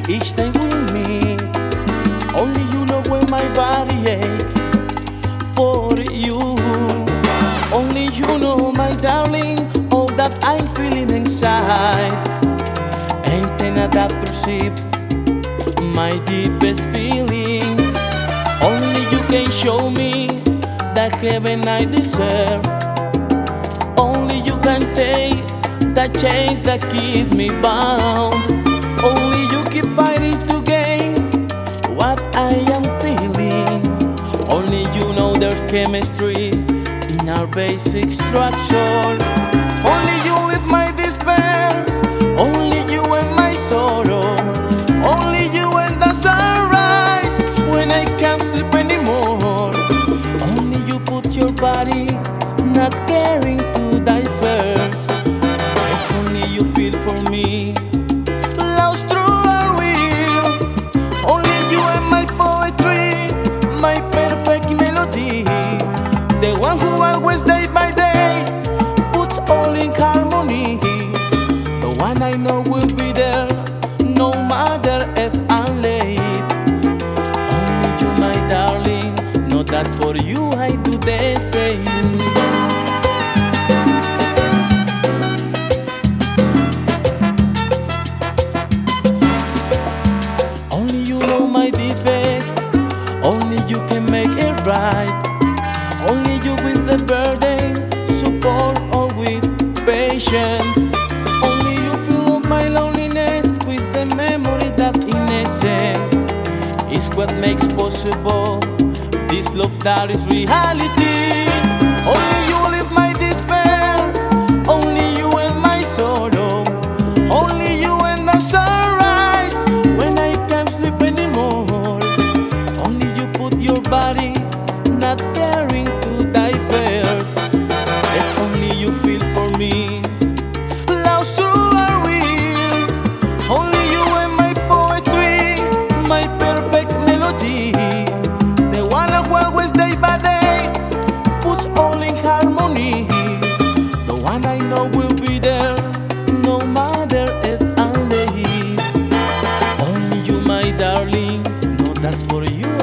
each time we meet. Only you know when my body aches for you. Only you know, my darling, all that I'm feeling inside. Antenna that perceives my deepest feelings. Only you can show me the heaven I deserve. Only you can take the chains that keep me bound. Only you keep fighting to gain what I am feeling. Only you know there's chemistry in our basic structure. Only you live my despair. Only you and my sorrow. Only you and the sunrise when I can't sleep anymore. Only you put your body, not caring to die first. If only you feel for me, lost through our will. Only you and my poetry, my perfect melody. The one who always day by day puts all in harmony. The one I know will be there no matter if I'm late. Only you, my darling, know that for you I do the same. Only you know my defects. Only you can make it right. Only you with the burden, support all with patience. Only you fill up my loneliness with the memory that in essence is what makes possible this love that is reality. Only you live my despair. Only you and my sorrow. Only you and the sunrise when I can't sleep anymore. Only you put your body, not caring to die first. If only you feel for me, lost through our will. Only you and my poetry, my perfect melody. The one who always day by day puts all in harmony. The one I know will be there no matter if I'm late. Only you, my darling, know that's for you.